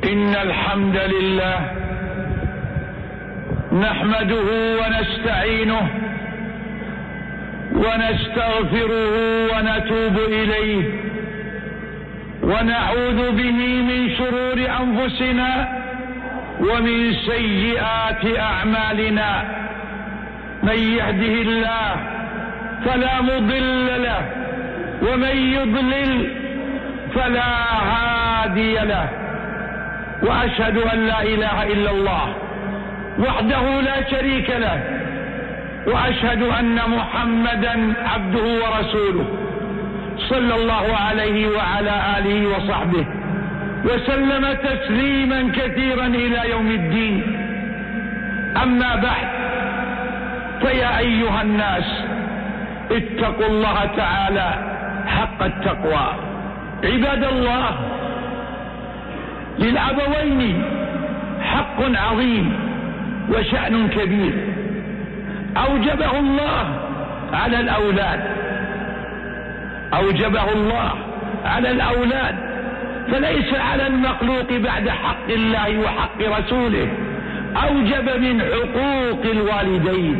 إن الحمد لله نحمده ونستعينه ونستغفره ونتوب إليه ونعوذ به من شرور أنفسنا ومن سيئات أعمالنا. من يهده الله فلا مضل له ومن يضلل فلا هادي له، وأشهد أن لا إله إلا الله وحده لا شريك له، وأشهد أن محمدا عبده ورسوله صلى الله عليه وعلى آله وصحبه وسلم تسليما كثيرا إلى يوم الدين. أما بعد، فيا أيها الناس اتقوا الله تعالى حق التقوى. عباد الله، للأبوين حق عظيم وشأن كبير أوجبه الله على الأولاد، فليس على المخلوق بعد حق الله وحق رسوله أوجب من حقوق الوالدين،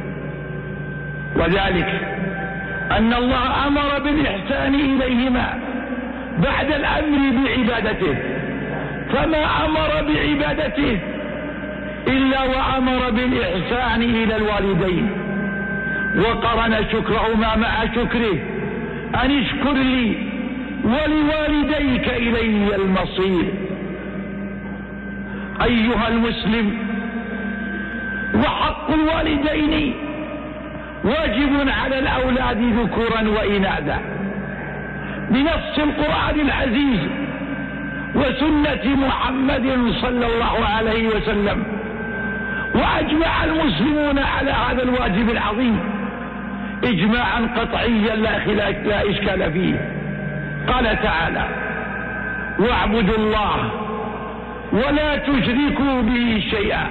وذلك أن الله أمر بالإحسان إليهما بعد الأمر بعبادته، فما أمر بعبادته إلا وأمر بالإحسان إلى الوالدين، وقرن شكرهما مع شكره أن اشكر لي ولوالديك إلي المصير. أيها المسلم، وحق الوالدين واجب على الأولاد ذكورا وإناثا بنص القرآن العزيز وسنة محمد صلى الله عليه وسلم، وأجمع المسلمون على هذا الواجب العظيم إجماعا قطعيا لا إشكال فيه. قال تعالى: واعبدوا الله ولا تشركوا به شيئا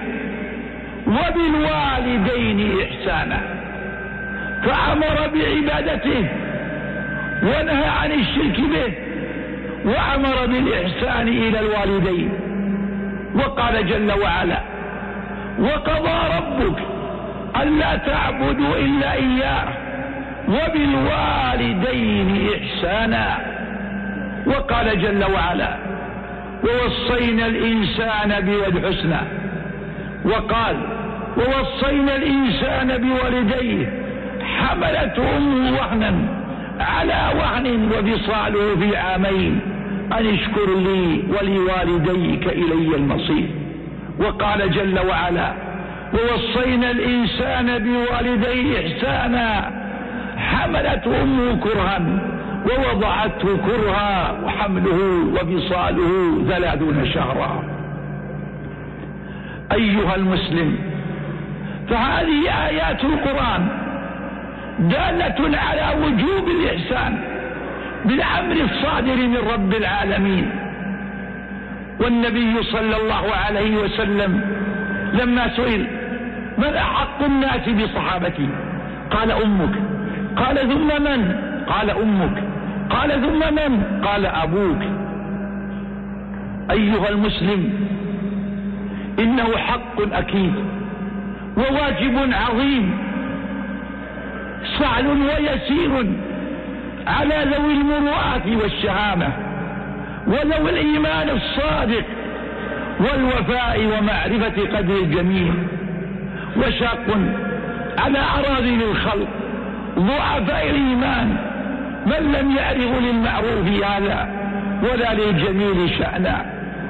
وبالوالدين إحسانا، فأمر بعبادته ونهى عن الشرك به، وأمر بالإحسان إلى الوالدين. وقال جل وعلا: وقضى ربك ألا تعبدوا إلا إياه وبالوالدين إحسانا. وقال جل وعلا: ووصينا الإنسان بوالديه. وقال: ووصينا الإنسان بوالديه حملته أمه وهنا على وهن وفصاله في عامين أن اشكر لي ولوالديك إلي المصير. وقال جل وعلا: ووصينا الإنسان بوالديه إحسانا حملته أمه كرها ووضعته كرها وحمله وفصاله 30 شهرا. أيها المسلم، فهذه آيات القرآن دالة على وجوب الإحسان بالأمر الصادر من رب العالمين. والنبي صلى الله عليه وسلم لما سئل: من أحق الناس بصحابتي؟ قال: أمك. قال: ثم من؟ قال: أمك. قال: ثم من؟ قال: أبوك. أيها المسلم، إنه حق أكيد وواجب عظيم سهل ويسير على ذوي المروءات والشهامة وذوي الإيمان الصادق والوفاء ومعرفة قدر الجميع، وشاق على أراذل الخلق ضعفاء الإيمان من لم يعرف للمعروف هذا ولا للجميل شأنا.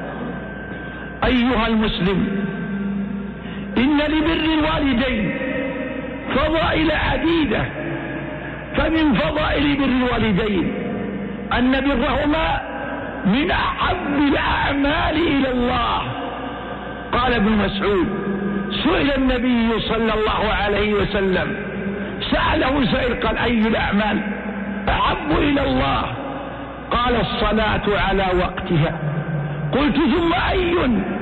أيها المسلم، إن لبر الوالدين فضائل عديدة، فمن فضائل بر الوالدين أن برهما من أحب الأعمال إلى الله. قال ابن مسعود: سئل النبي صلى الله عليه وسلم، سأله سائل قال: أي الأعمال أحب إلى الله؟ قال: الصلاة على وقتها. قلت: ثم أي؟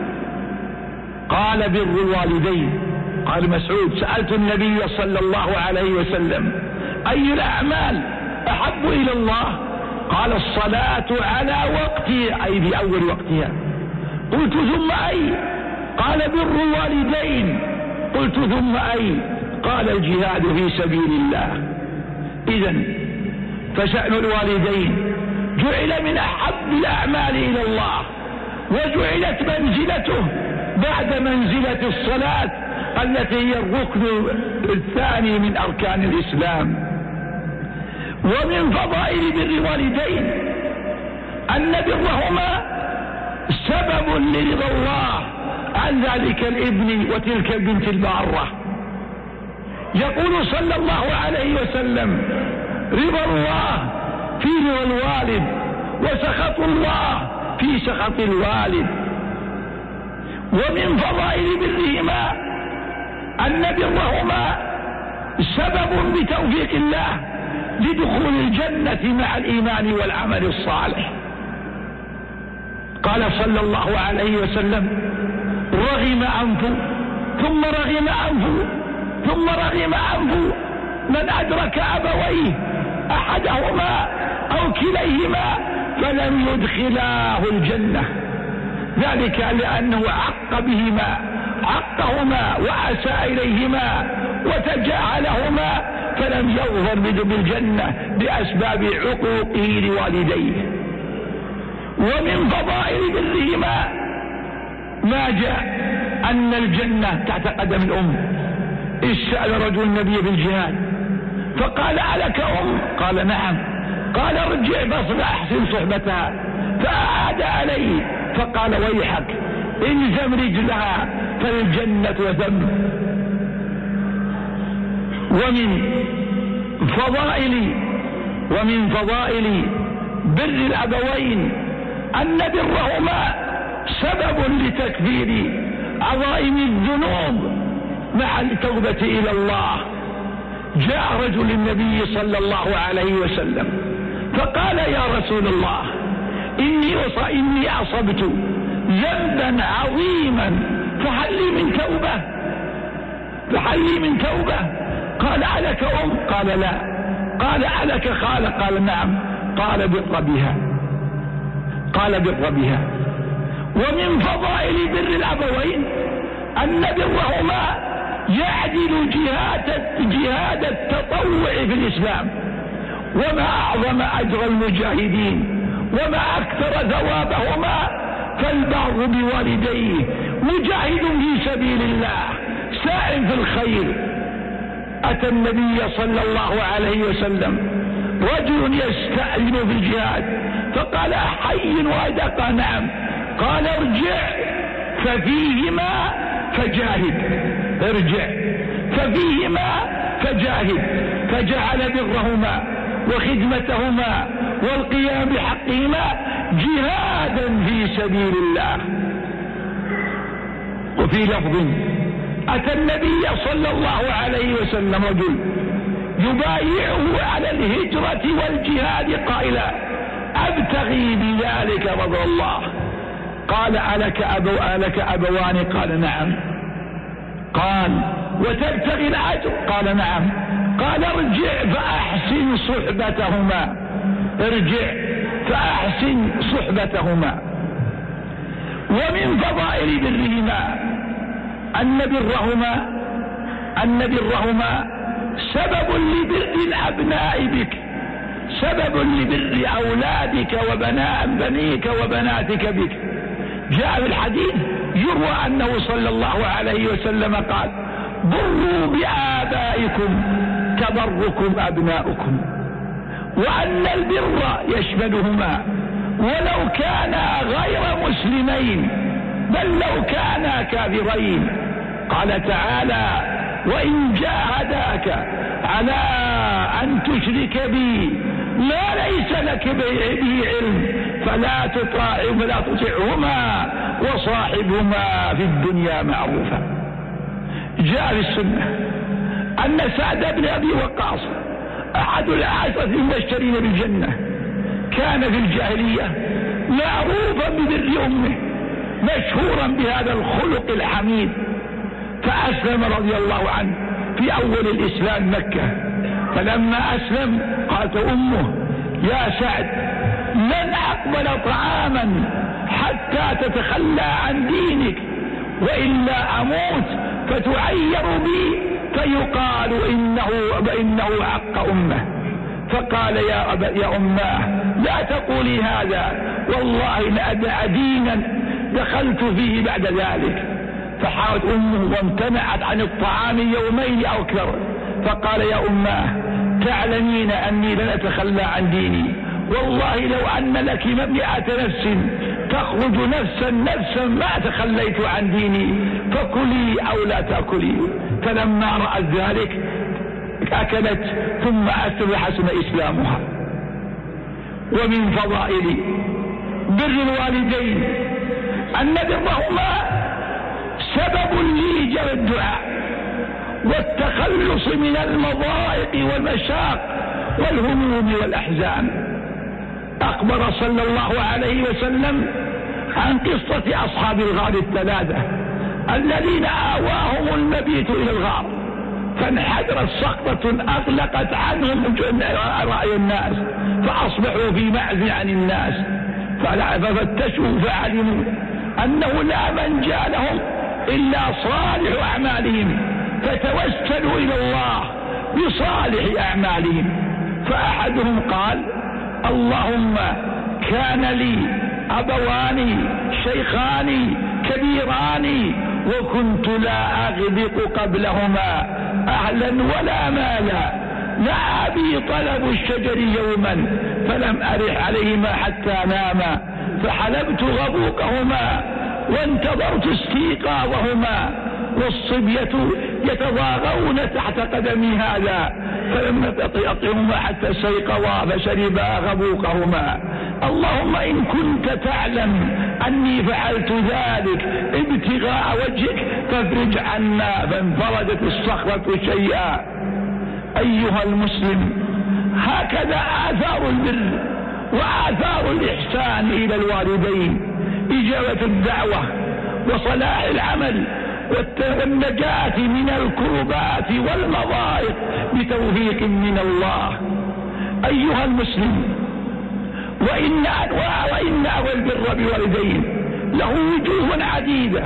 قال: بر الوالدين. قال مسعود: سألت النبي صلى الله عليه وسلم: أي الأعمال أحب إلى الله؟ قال: الصلاة على وقتها، أي بأول وقتها. قلت ثم أي؟ قال بر الوالدين. قلت ثم أي؟ قال الجهاد في سبيل الله. إذن فشأن الوالدين جعل من أحب الأعمال إلى الله، وجعلت منزلته بعد منزلة الصلاة التي هي الركن الثاني من أركان الإسلام. ومن فضائل بر الوالدين أن برهما سبب لرضا الله عن ذلك الابن وتلك البنت البارة. يقول صلى الله عليه وسلم: رضا الله في رضا الوالد، وسخط الله في سخط الوالد. ومن فضائل برهما أن برهما سبب بتوفيق الله لدخول الجنة مع الإيمان والعمل الصالح. قال صلى الله عليه وسلم: رغم أنف ثم رغم أنف ثم رغم أنف من أدرك أبويه أحدهما أو كليهما فلم يدخلاه الجنة، ذلك لأنه عقهما وأساء إليهما وتجاهلهما فلم يظفر بالجنة بأسباب عقوقه لوالديه. ومن فضائل برهما ما جاء أن الجنة تحت قدم الأم. سأل رجل النبي بالجهاد فقال: ألك أم؟ قال: نعم. قال: ارجع فاصبح أحسن صحبتها. فأعاد عليه فقال: ويحك الزم رجلها فالجنة ذم. ومن فضائل بر الأبوين أن برهما سبب لتكفير عظائم الذنوب مع التوبة إلى الله. جاء رجل النبي صلى الله عليه وسلم فقال: يا رسول الله، إني أصبت ذنبا عظيما فهل لي من توبة؟ قال: ألك أم؟ قال: لا. قال: ألك خالة؟ قال: نعم. قال: بر بها. ومن فضائل بر الأبوين أن برهما يعدل جهاد التطوع في الإسلام. وما أعظم أجر المجاهدين وما أكثر ثوابهما فالبر بوالديه مجاهد في سبيل الله ساع في الخير. أتى النبي صلى الله عليه وسلم رجل يستأذن في الجهاد فقال: أحي وعدك؟ قال: نعم. قال: ارجع ففيهما فجاهد. فجعل برهما وخدمتهما والقيام بحقهما جهادا في سبيل الله. وفي لفظ: أتى النبي صلى الله عليه وسلم رجل يبايعه على الهجرة والجهاد قائلا: أبتغي بذلك رضا الله. قال: ألك أبوان؟ قال: نعم. قال: وتبتغي الأجر؟ قال: نعم. قال: ارجع فأحسن صحبتهما. ومن فضائل برهما أن برهما سبب لبر الأبناء بك، سبب لبر أولادك بنيك وبناتك بك. جاء في الحديث يروى أنه صلى الله عليه وسلم قال: بروا بآبائكم تبركم أبناؤكم. وأن البر يشملهما ولو كانا غير مسلمين بل لو كانا كافرين. قال تعالى: وإن جاهداك على أن تشرك بي ما ليس لك به علم فلا تطعهما وصاحبهما في الدنيا معروفا. جاء في السنة أن سعد بن أبي وقاص أحد العشرة المبشرين بالجنة كان في الجاهلية معروفا ببر أمه، مشهورا بهذا الخلق الحميد، فأسلم رضي الله عنه في أول الإسلام مكة. فلما أسلم قالت أمه: يا سعد، من أقبل طعاما حتى تتخلى عن دينك، وإلا أموت فتعير بي فيقال إنه عق أمه. فقال يا أماه لا تقولي هذا، والله لأدع دينا دخلت فيه بعد ذلك. فحاولت أمه وامتنعت عن الطعام يومين أو أكثر. فقال يا أماه تعلمين أني لن أتخلى عن ديني، والله لو أن لك 100 نفس تخرج نفسا ما تخليت عن ديني، فكلي أو لا تأكلي. فلما رأت ذلك أكلت ثم حسن إسلامها. ومن فضائل بر الوالدين أن برهما سبب لإجابة الدعاء والتخلص من المضايق والمشاق والهموم والأحزان. أخبر صلى الله عليه وسلم عن قصة أصحاب الغار 3 الذين آواهم المبيت إلى الغار، فانحدرت سقطة أغلقت عنهم رأي الناس، فأصبحوا في معزل عن الناس. ففتشوا فعلموا أنه لا منجا لهم إلا صالح أعمالهم، فتوسلوا إلى الله بصالح أعمالهم. فأحدهم قال اللهم كان لي أبوان شيخان كبيران وكنت لا أغبق قبلهما أهلا ولا مالا، دعا بي طلب الشجر يوما فلم أرح عليهما حتى ناما، فحلبت غبوقهما وانتظرت استيقاظهما، والصبية يتضاغون تحت قدمي هذا فلم أطعهما حتى استيقظا فشربا غبوقهما. اللهم إن كنت تعلم أني فعلت ذلك ابتغاء وجهك فافرج عنا، فانفردت الصخرة شيئا. أيها المسلم، هكذا آثار البر وآثار الإحسان إلى الوالدين: إجابة الدعوة وصلاح العمل والنجاة من الكربات والمضايق بتوفيق من الله. أيها المسلم، وإن أول البر بالوالدين له وجوه عديدة،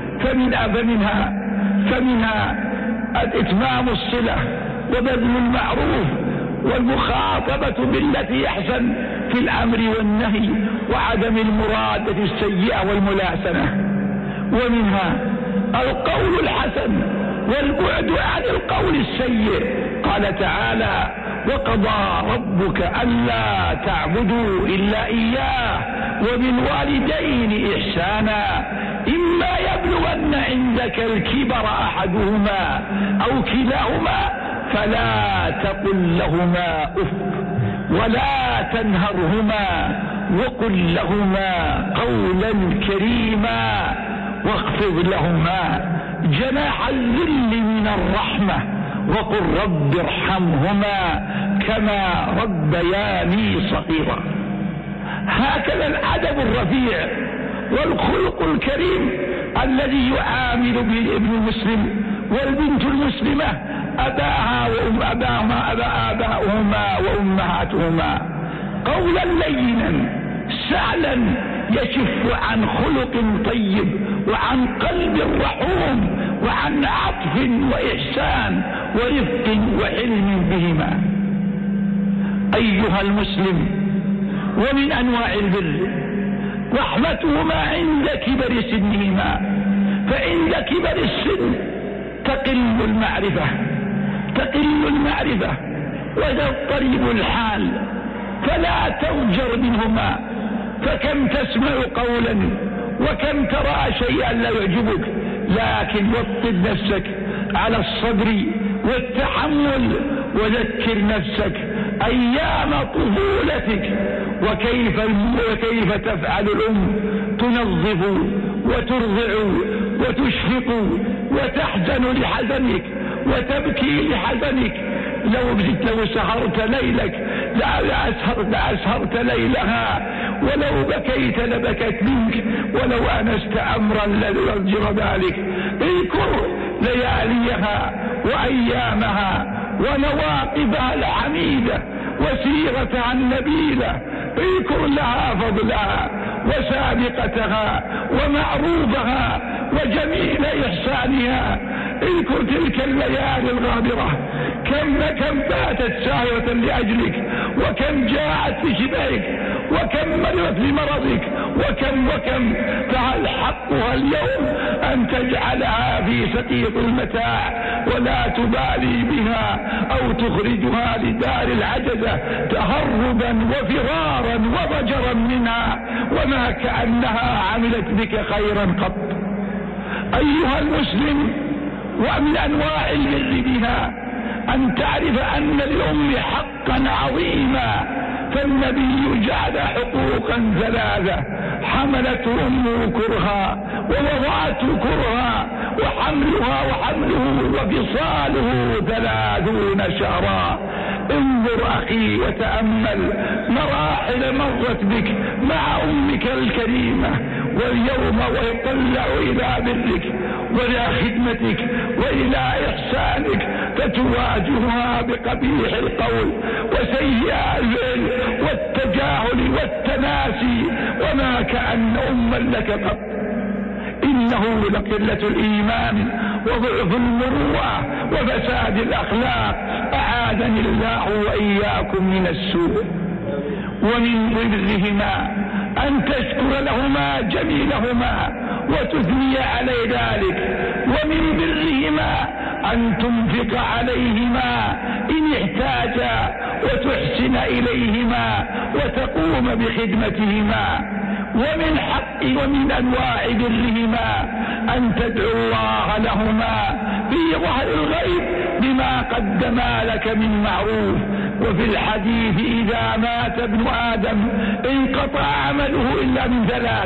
فمنها إتمام الصلة وبذل المعروف والمخاطبة بالتي أحسن في الأمر والنهي وعدم المرادة السيئة والملاسنة. ومنها القول الحسن والبعد عن القول السيء. قال تعالى: وقضى ربك ألا تعبدوا إلا إياه وبالوالدين إحسانا إما يبلغن عندك الكبر أحدهما أو كلاهما فلا تقل لهما أف ولا تنهرهما وقل لهما قولا كريما واخفض لهما جناح الذل من الرحمة وقل رب ارحمهما كما ربياني صغيرا. هكذا الأدب الرفيع والخلق الكريم الذي يعامل به الابن المسلم والبنت المسلمة آباؤهما وأمهاتهما، قولا لينا سهلا يشف عن خلق طيب وعن قلب رحوم وعن عطف وإحسان ورفق وحلم بهما. أيها المسلم، ومن أنواع البر رحمتهما عند كبر سنهما، فعند كبر السن تقل المعرفة ويضطرب الحال، فلا تضجر منهما، فكم تسمع قولا وكم ترى شيئا لا يعجبك، لكن وطد نفسك على الصبر والتحمل وذكر نفسك أيام طفولتك وكيف تفعل الأم، تنظف وترضع وتشفق وتحزن لحزنك وتبكي لحزنك. لو سهرت ليلك لأسهرت ليلها، ولو بكيت لبكت منك، ولو أنست أمرا ليرجر ذلك. اذكر لياليها وأيامها ونواقبها الحميدة وسيرتها النبيلة اذكر لها فضلها وسابقتها ومعروفها وجميل إحسانها. اذكر تلك الليالي الغابرة، كم باتت ساهرة لأجلك، وكم جاءت لشبهك، وكم مرضت لمرضك، وكم. فهل حقها اليوم أن تجعلها في سقيط المتاع ولا تبالي بها، أو تخرجها لدار العجزة تهربا وفرارا وضجرا منها، وما كأنها عملت بك خيرا قط. أيها المسلم، ومن أنواع البر بها أن تعرف أن للأم حقا عظيما، فالنبي جعل حقوقا ثلاثة: حملته أمه كرها، ووضعته كرها، وحمله وفصاله 30 شهرا. انظر أخي وتأمل مراحل مرت بك مع أمك الكريمة، واليوم ويطلع إلى برك وإلى خدمتك وإلى إحسانك، فتواجهها بقبيح القول وسيء الفعل والتجاهل والتناسي، وما كأن أما لك قط. إنه لقلة الإيمان وضعف المروءة وفساد الأخلاق، أعاذني الله وإياكم من السوء. ومن برهما أن تشكر لهما جميلهما وتثني علي ذلك، ومن برهما أن تنفق عليهما إن احتاجا، وتحسن إليهما وتقوم بخدمتهما. ومن أنواع برهما أن تدعو الله لهما في ظهر الغيب بما قدما لك من معروف. وفي الحديث: إذا مات ابن آدم انقطع عمله إلا من ثلاث: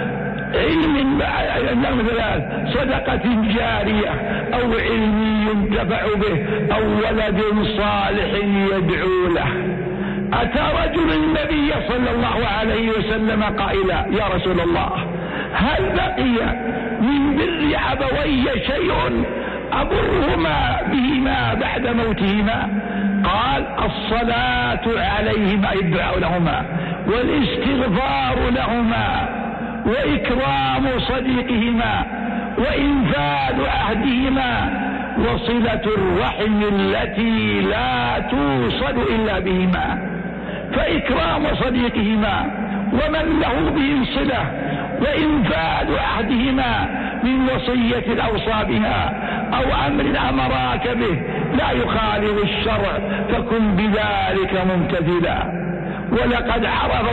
صدقة جارية، أو علم ينتفع به، أو ولد صالح يدعو له. أتى رجل النبي صلى الله عليه وسلم قائلا: يا رسول الله، هل بقي من بر أبوي شيء أبرهما بهما بعد موتهما؟ قال: الصلاة عليهما، الدعاء لهما، والاستغفار لهما، وإكرام صديقهما، وإنفاذ عهدهما، وصلة الرحم التي لا توصل إلا بهما. فإكرام صديقهما ومن له بهم صلة، وإنفاذ عهدهما من وصية أوصى بها أو أمر أمراك به لا يخالف الشرع، فكن بذلك ممتثلا. ولقد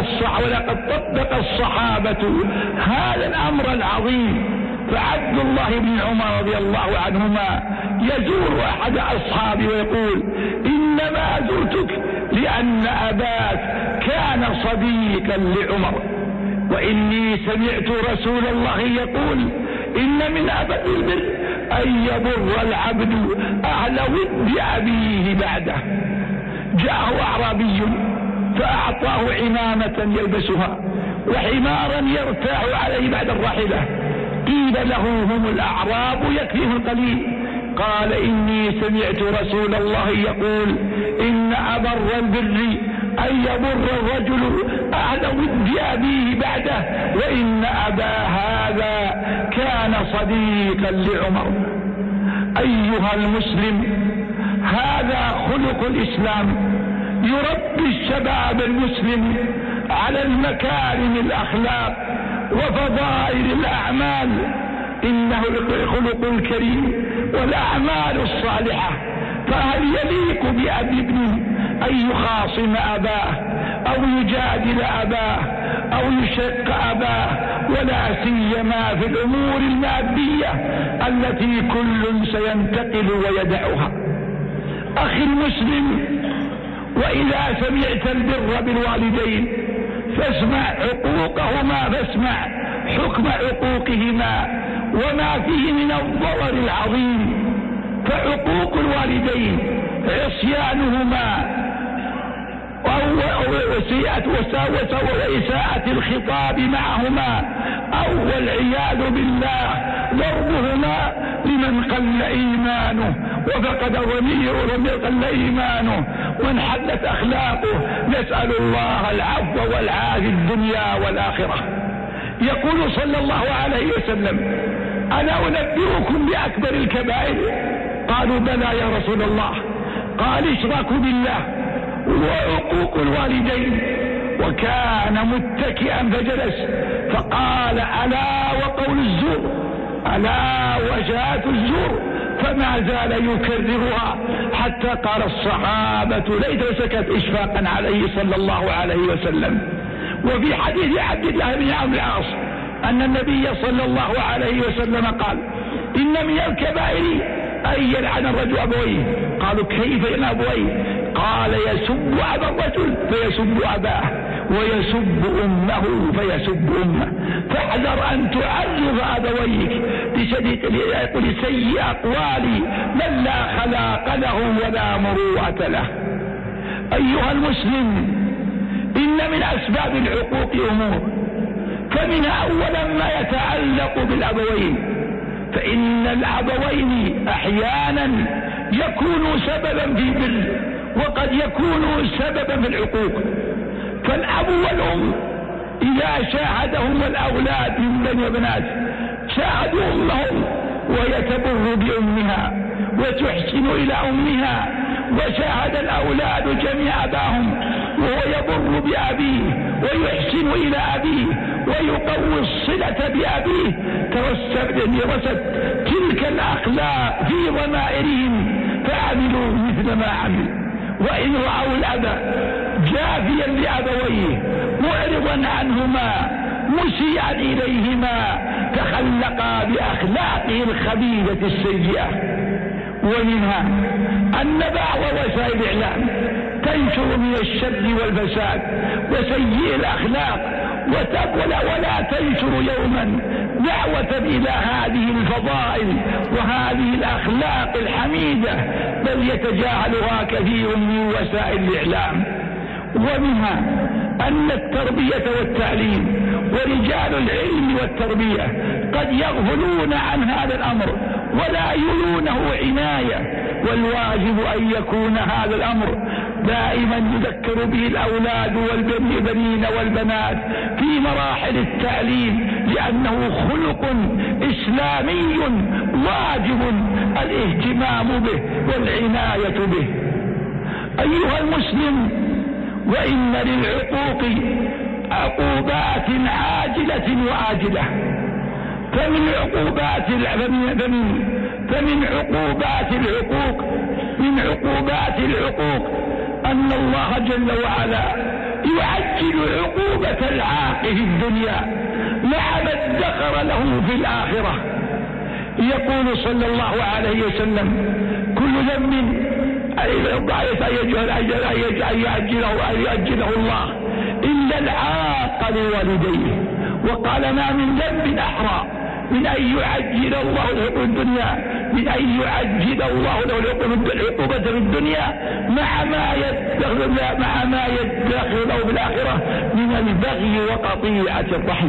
طبق الصحابة هذا الأمر العظيم. فعبد الله بن عمر رضي الله عنهما يزور أحد أصحابه ويقول: إنما زرتك لأن أباك كان صديقا لعمر، وإني سمعت رسول الله يقول: إن من أبد البر أن يبر العبد أهل ود أبيه بعده. جاءه أعرابي فأعطاه عمامة يلبسها وحمارا يرتاح عليه بعد الراحلة. قيل له: هم الأعراب يكفيهم القليل. قال: إني سمعت رسول الله يقول: إن أبر البر أن يبر الرجل أهل ود أبيه بعده، وإن أبا هذا كان صديقا لعمر. أيها المسلم، هذا خلق الإسلام، يربي الشباب المسلم على المكارم الأخلاق وفضائل الأعمال. إنه الخلق الكريم والأعمال الصالحة. فهل يليق بأبي ابن أن يخاصم أباه أو يجادل أباه أو يشق أباه، ولا سيما في الأمور المادية التي كل سينتقل ويدعها؟ أخي المسلم، وإذا سمعت البر بالوالدين فاسمع حقوقهما، فاسمع حكم عقوقهما وما فيه من الضرر العظيم. فعقوق الوالدين عصيانهما وإساءة الخطاب معهما، أو والعياذ بالله ضربهما لمن قل إيمانه وفقد ضميره لم يقل إيمانه، وانحلت أخلاقه. نسأل الله العفو والعافية في الدنيا والآخرة. يقول صلى الله عليه وسلم: ألا أنبئكم بأكبر الكبائر؟ قالوا: بلى يا رسول الله. قال: إشراك بالله وعقوق الوالدين. وكان متكئا فجلس فقال: ألا وقول الزور، ألا وشهادة الزور. فما زال يكررها حتى قال الصحابة: ليت سكت إشفاقا عليه صلى الله عليه وسلم. وفي حديث عبد الله بن عمرو العاص أن النبي صلى الله عليه وسلم قال: إن من الكبائر أن يلعن الرجل أبويه. قالوا: كيف يلعن أبويه؟ قال: يسب أبا الرجل فيسب أباه، ويسب أمه فيسب أمه. فاحذر أن تعرض أبويك لسيء أقوال من لا خلاق له ولا مروءة له. أيها المسلم، إن من أسباب العقوق أمور، فمن أولا ما يتعلق بالأبوين، فإن الأبوين أحيانا يكونوا سببا في البر وقد يكونوا سببا في العقوق. فالأب والأم إذا شاهدهم الأولاد من بني وبنات شاهدوا أمهم ويتبر بأمها وتحسن إلى أمها، وشاهد الأولاد جميع أباهم وهو يبر بأبيه ويحسن إلى أبيه ويقوي الصلة بأبيه، ترست تلك الأخلاق في ضمائرهم فعملوا مثل ما عمل. وإن رأوا الأب جافيا لأبويه معرضا عنهما مسيئا إليهما تخلقا بأخلاقه الخبيثة السيئة. ومنها أن بعض وسائل الإعلام تنشر من الشر والفساد وسيء الأخلاق ولا تنشر يوما دعوة إلى هذه الفضائل وهذه الأخلاق الحميدة، بل يتجاهلها كثير من وسائل الإعلام. ومنها أن التربية والتعليم ورجال العلم والتربية قد يغفلون عن هذا الأمر ولا يولونه عناية، والواجب أن يكون هذا الأمر دائما يذكر به الأولاد والبنين والبنات في مراحل التعليم، لأنه خلق إسلامي واجب الاهتمام به والعناية به. أيها المسلم، وإن للعقوق عقوبات عاجلة وآجلة. فمن عقوبات العقوق أن الله جل وعلا يعجل عقوبة العاق في الدنيا مع ما ادخر له في الآخرة. يقول صلى الله عليه وسلم: كل ذنب يعجله الله إلا العاق لوالديه. وقال: ما من ذنب أحرى من أن يعجل الله له الدنيا، من أن يعجل الله له العقوبة في الدنيا مع ما يدخر له في الآخرة من البغي وقطيعة الرحم.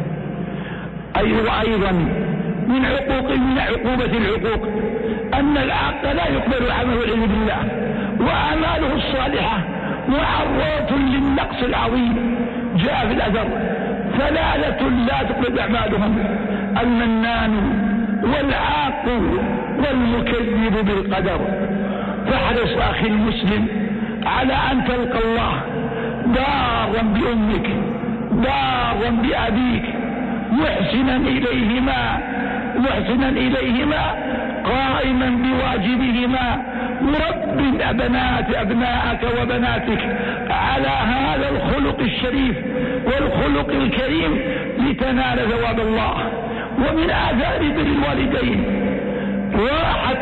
أيضا من عقوبة العقوق أن العاق لا يقبل عمله والعياذ بالله، وأعماله الصالحة معرضة للنقص العظيم. جاء في الأثر: ثلاثة لا تقبل أعمالهم: المنان والعاق والمكذب بالقدر. فاحرص أخي المسلم على أن تلقى الله بارا بأمك بارا بأبيك محسنا إليهما قائما بواجبهما، مرب أبناءك وبناتك على هذا الخلق الشريف والخلق الكريم لتنال ثواب الله. ومن آثار بر الوالدين راحة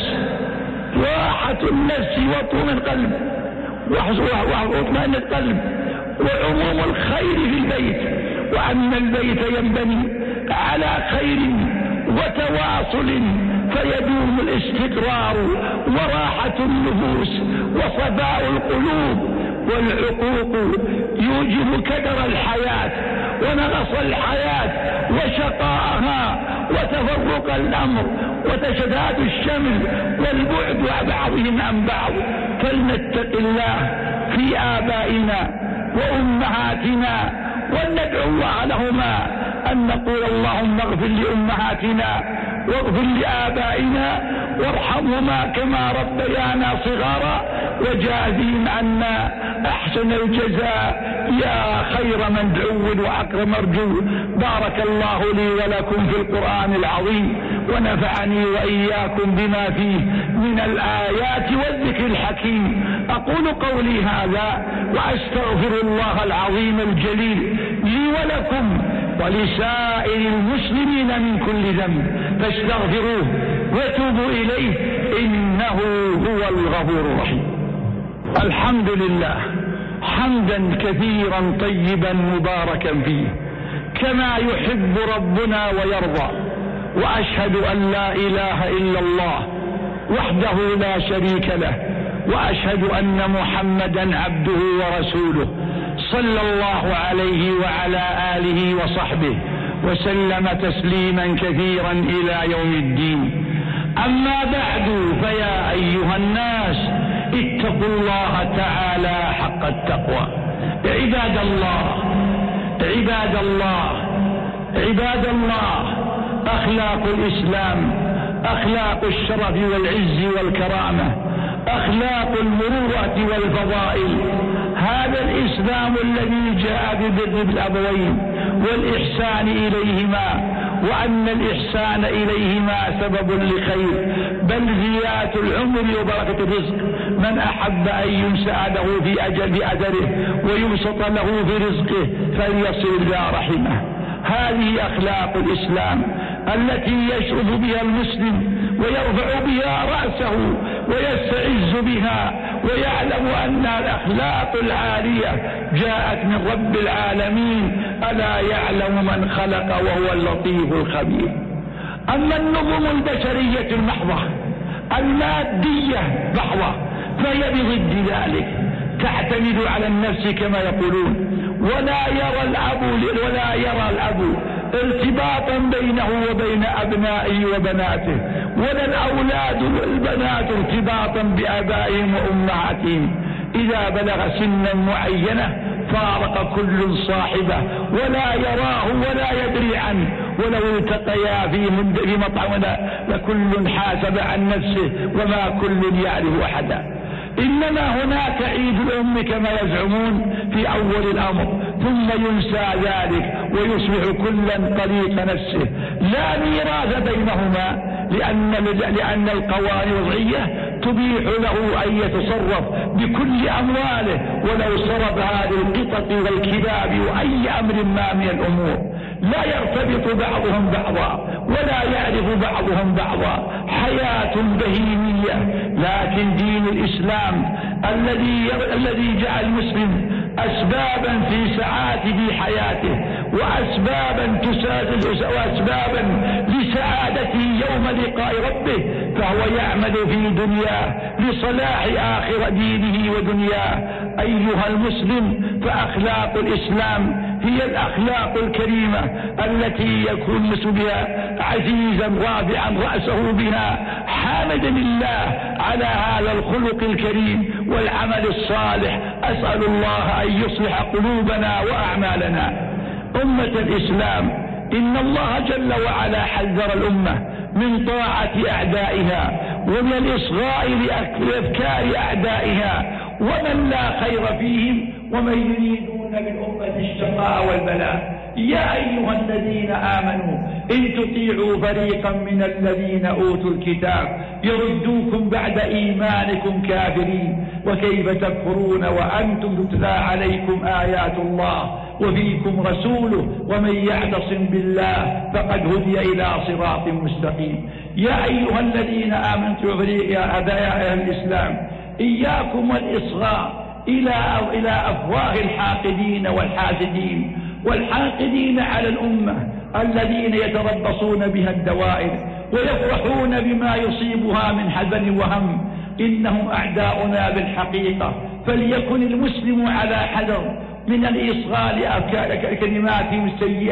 النفس وطمأن القلب واطمئنان القلب وعموم الخير في البيت، وأن البيت ينبني على خير وتواصل فيدوم الاستقرار وراحة النفوس وصفاء القلوب. والعقوق يوجب كدر الحياة ونقص الحياة وشقاءها وتفرق الأمر وتشتات الشمل والبعد عن بعضهم عن بعض. فلنتق الله في آبائنا وأمهاتنا وندعو الله لهما أن نقول اللهم اغفر لأمهاتنا واغفر لآبائنا وارحمهما كما ربيانا صغارا وجازهم عنا أحسن الجزاء يا خير مدعو وأكرم مرجو. بارك الله لي ولكم في القرآن العظيم ونفعني وإياكم بما فيه من الآيات والذكر الحكيم. أقول قولي هذا وأستغفر الله العظيم الجليل لي ولكم ولسائر المسلمين من كل ذنب فاستغفروه وتوبوا إليه إنه هو الغفور الرحيم. الحمد لله حمدا كثيرا طيبا مباركا فيه كما يحب ربنا ويرضى. وأشهد أن لا إله إلا الله وحده لا شريك له وأشهد أن محمدا عبده ورسوله صلى الله عليه وعلى آله وصحبه وسلم تسليما كثيرا إلى يوم الدين. أما بعد فيا أيها الناس اتقوا الله تعالى حق التقوى. عباد الله عباد الله عباد الله، أخلاق الإسلام أخلاق الشرف والعز والكرامة، أخلاق المروءة والفضائل. هذا الإسلام الذي جاء ببر الأبوين والإحسان إليهما، وأن الإحسان إليهما سبب لخير بل زيادة العمر وبركة الرزق. من أحب أن ينسأ له في أجل أثره ويبسط له في رزقه فليصل إلى رحمه. هذه أخلاق الإسلام التي يشرف بها المسلم ويرفع بها رأسه ويستعز بها ويعلم أن الأخلاق العالية جاءت من رب العالمين ألا يعلم من خلق وهو اللطيف الخبير. أما النظم البشرية المحضة المادية محضة فهي بضد ذلك، تعتمد على النفس كما يقولون، ولا يرى الأب ارتباطا بينه وبين أبنائه وبناته، ولا الأولاد والبنات ارتباطا بآبائهم وأمهاتهم. إذا بلغ سنا معينة فارق كل صاحبه ولا يراه ولا يدري عنه، ولو التقيا في مطعم لكل حاسب عن نفسه وما كل يعرف أحدا. إنما هناك عيد الأم كما يزعمون في أول الأمر، ثم ينسى ذلك ويصبح كلا طليق نفسه. لا ميراث بينهما لأن القوانين الوضعية تبيح له أن يتصرف بكل أمواله ولو صرف هذه القطط والكلاب وأي أمر ما من الأمور. لا يرتبط بعضهم بعضا ولا يعرف بعضهم بعضا، حياة بهيمية. لكن دين الإسلام الذي جعل المسلم أسبابا في سعادة حياته وأسبابا لسعادته يوم لقاء ربه، فهو يعمل في دنياه لصلاح آخر دينه ودنياه. أيها المسلم، فأخلاق الإسلام هي الأخلاق الكريمة التي يكون المسلم بها عزيزا رافعا رأسه بها حامدا لله على هذا الخلق الكريم والعمل الصالح. أسأل الله أن يصلح قلوبنا وأعمالنا. أمة الإسلام، إن الله جل وعلا حذر الأمة من طاعة أعدائها ومن الإصغاء لأفكار أعدائها ومن لا خير فيهم ومن يريدون بالأمة الشقاء والبلاء. يا أيها الذين آمنوا إن تطيعوا فريقا من الذين أوتوا الكتاب يردوكم بعد إيمانكم كافرين، وكيف تكفرون وأنتم تتلى عليكم آيات الله وفيكم رسوله ومن يعتصم بالله فقد هدي إلى صراط مستقيم. يا أيها الذين آمنوا يا أبناء الإسلام، إياكم والإصغاء إلى أفواه الحاقدين والحاقدين على الأمة الذين يتربصون بها الدوائر ويفرحون بما يصيبها من حزن وهم. إنهم أعداؤنا بالحقيقة، فليكن المسلم على حذر من الإصغاء لكلماتهم السيئة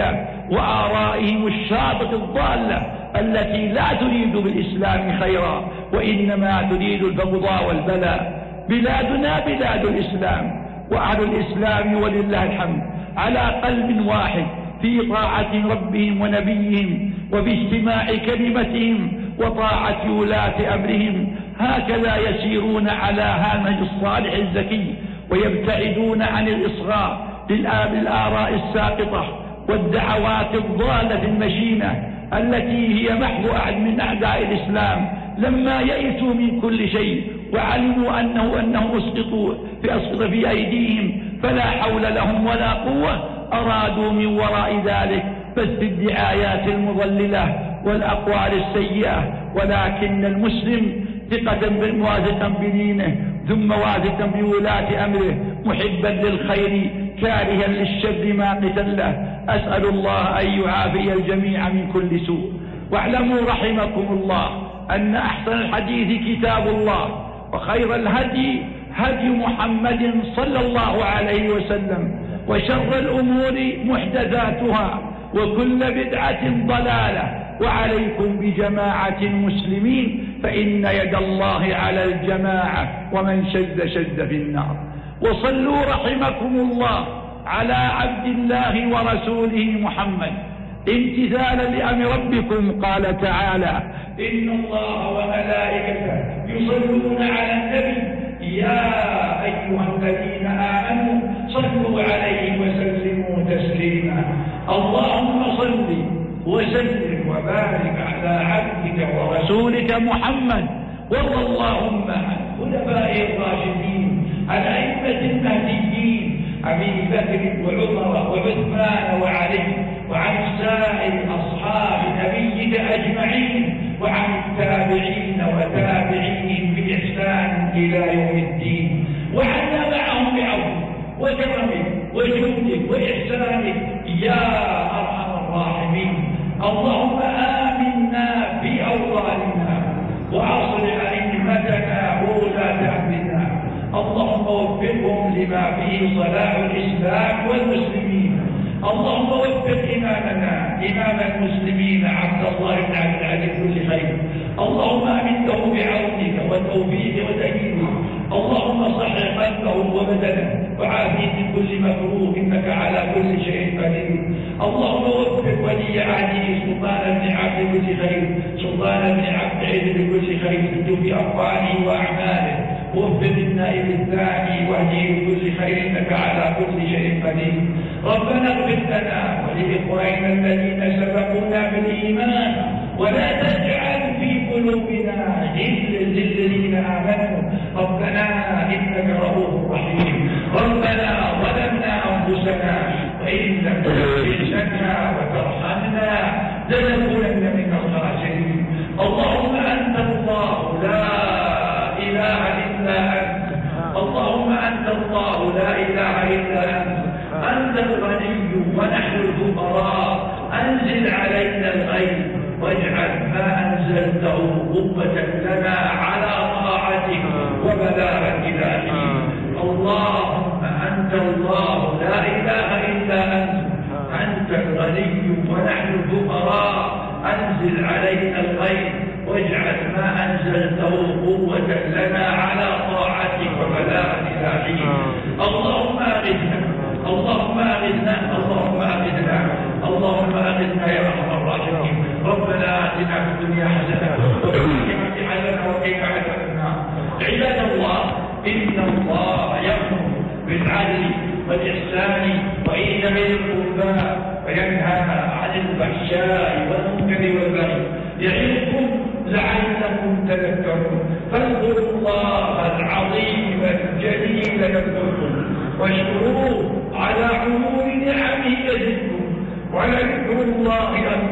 وآرائهم الشاطئة الضالة التي لا تريد بالإسلام خيرا وإنما تريد البغضاء والبلاء. بلادنا بلاد الإسلام، وأهل الإسلام ولله الحمد على قلب واحد في طاعة ربهم ونبيهم وباجتماع كلمتهم وطاعة ولاة أمرهم. هكذا يسيرون على هامج الصالح الزكي ويبتعدون عن الإصغاء للآراء الساقطة والدعوات الضالة المشينة التي هي محض من أعداء الإسلام. لما يئسوا من كل شيء وعلموا أنهم أسقط في أيديهم فلا حول لهم ولا قوة، أرادوا من وراء ذلك بث الدعايات المضللة والأقوال السيئة. ولكن المسلم ثقة واثقا بدينه ثم واثقا بولاة أمره محبا للخير كارها للشر ماقتا له. أسأل الله أن يعافي الجميع من كل سوء. واعلموا رحمكم الله أن أحسن الحديث كتاب الله، وخير الهدي هدي محمد صلى الله عليه وسلم، وشر الأمور محدثاتها، وكل بدعة ضلالة. وعليكم بجماعة المسلمين فإن يد الله على الجماعة، ومن شذ شذ في النار. وصلوا رحمكم الله على عبد الله ورسوله محمد امتثالا لأمر ربكم. قال تعالى: إن الله وملائكته يصلون على النبي يا أيها الذين آمنوا صلوا عليه وسلموا تسليما. اللهم صل وسلم وبارك على عبدك ورسولك محمد. وارض اللهم عن خلفائه الراشدين الأئمة المهديين أبي بكر وعمر وعثمان وعلي، وعن سائر أصحاب نبيك أجمعين، وعن التابعين وتابعيهم بإحسان إلى يوم الدين، وعنا معهم بعفوك وكرمك وجودك وإحسانك يا أرحم الراحمين. اللهم آمنا في أوطاننا وأصلح أئمتنا وولاة أمرنا. اللهم وفقهم لما فيه صلاح الإسلام والمسلمين. اللهم وفق إمامنا إمام المسلمين عبد الله بن عبد العزيز كل خير. اللهم أمده بعونك وتوفيقك وتأييدك. اللهم صحح قلبه وبدنه وعافيه من كل مكروه، إنك على كل شيء قدير. اللهم وفق ولي عهده سلطان بن عبد كل خير، سلطان بن عبد عز بكل خير في أقواله وأعماله. وفق النائب الثاني واهديه بكل خير، إنك على كل شيء قدير. ربنا اغفر لنا ولإخواننا الذين سبقونا بالإيمان، ولا تجعل في قلوبنا غلا للذين آمنوا. ربنا إنك رؤوف رحيم. ربنا ظلمنا أنفسنا وإن لم تغفر لنا وترحمنا لنكونن من الخاسرين. اللهم أنت الله لا إله إلا أنت. اللهم أنت الله لا إله إلا أنت. أنت الغني ونحن الفقراء. أنزل علينا الخير واجعل ما أنزلته قوة لنا على طاعتك وبلاغا إلى حين. اللهم أنت الله لا إله إلا أنت. أنت الغني ونحن الفقراء. أنزل علينا الخير واجعل ما أنزلته قوة لنا على طاعتك وبلاغا إلى حين. اللهم أغثنا، اللهم أغثنا، اللهم أغثنا، اللهم أغثنا يا أرحم الراحمين. ربنا آتنا في الدنيا حسنة وفي الآخرة حسنة وقنا عذاب النار. عباد الله، إن الله يأمر بالعدل والإحسان وإيتاء ذي القربى وينهى عن الفحشاء والمنكر والبغي يعظكم لعلكم تذكرون. فاذكروا الله العظيم الجليل يذكركم، واشكروه على عموم نعمه يزدكم، ولذكر الله أكبر.